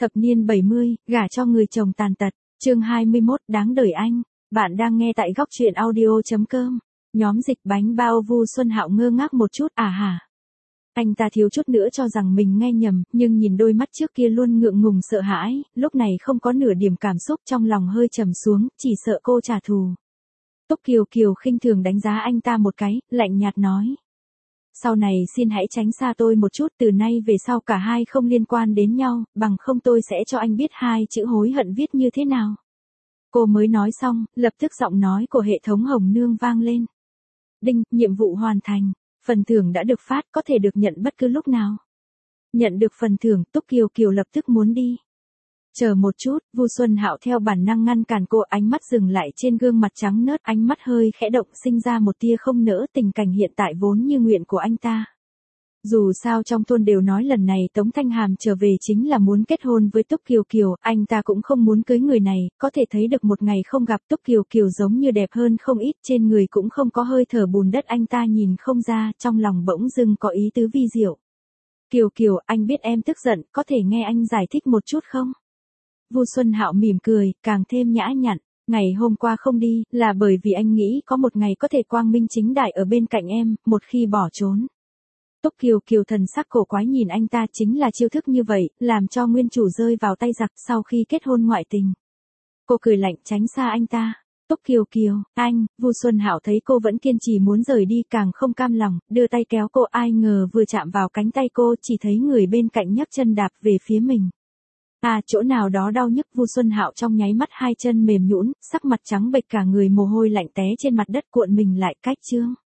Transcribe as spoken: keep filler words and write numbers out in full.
Thập niên bảy mươi, gả cho người chồng tàn tật, chương hai mươi mốt, đáng đời anh. Bạn đang nghe tại góc truyện audio chấm com. Nhóm dịch bánh bao Vu Xuân Hạo ngơ ngác một chút, à hả? Anh ta thiếu chút nữa cho rằng mình nghe nhầm, nhưng nhìn đôi mắt trước kia luôn ngượng ngùng sợ hãi, lúc này không có nửa điểm cảm xúc, trong lòng hơi trầm xuống, chỉ sợ cô trả thù. Túc Kiều Kiều khinh thường đánh giá anh ta một cái, lạnh nhạt nói. Sau này xin hãy tránh xa tôi một chút, từ nay về sau cả hai không liên quan đến nhau, bằng không tôi sẽ cho anh biết hai chữ hối hận viết như thế nào. Cô mới nói xong, lập tức giọng nói của hệ thống Hồng Nương vang lên. Đinh, nhiệm vụ hoàn thành, phần thưởng đã được phát, có thể được nhận bất cứ lúc nào. Nhận được phần thưởng, Túc Kiều Kiều lập tức muốn đi. Chờ một chút, Vu Xuân Hạo theo bản năng ngăn cản cô, ánh mắt dừng lại trên gương mặt trắng nớt, ánh mắt hơi khẽ động, sinh ra một tia không nỡ tình cảnh hiện tại vốn như nguyện của anh ta. Dù sao trong thôn đều nói lần này Tống Thanh Hàm trở về chính là muốn kết hôn với Túc Kiều Kiều, anh ta cũng không muốn cưới người này, có thể thấy được một ngày không gặp Túc Kiều Kiều giống như đẹp hơn không ít, trên người cũng không có hơi thở bùn đất, anh ta nhìn không ra, trong lòng bỗng dưng có ý tứ vi diệu. Kiều Kiều, anh biết em tức giận, có thể nghe anh giải thích một chút không? Vu Xuân Hạo mỉm cười, càng thêm nhã nhặn, ngày hôm qua không đi, là bởi vì anh nghĩ có một ngày có thể quang minh chính đại ở bên cạnh em, một khi bỏ trốn. Túc Kiều Kiều thần sắc cổ quái nhìn anh ta, chính là chiêu thức như vậy, làm cho nguyên chủ rơi vào tay giặc sau khi kết hôn ngoại tình. Cô cười lạnh tránh xa anh ta. Túc Kiều Kiều, anh, Vu Xuân Hạo thấy cô vẫn kiên trì muốn rời đi càng không cam lòng, đưa tay kéo cô, ai ngờ vừa chạm vào cánh tay cô chỉ thấy người bên cạnh nhấc chân đạp về phía mình. À, chỗ nào đó đau nhức, Vu Xuân Hạo trong nháy mắt hai chân mềm nhũn, sắc mặt trắng bệch, cả người mồ hôi lạnh té trên mặt đất, cuộn mình lại cách chương.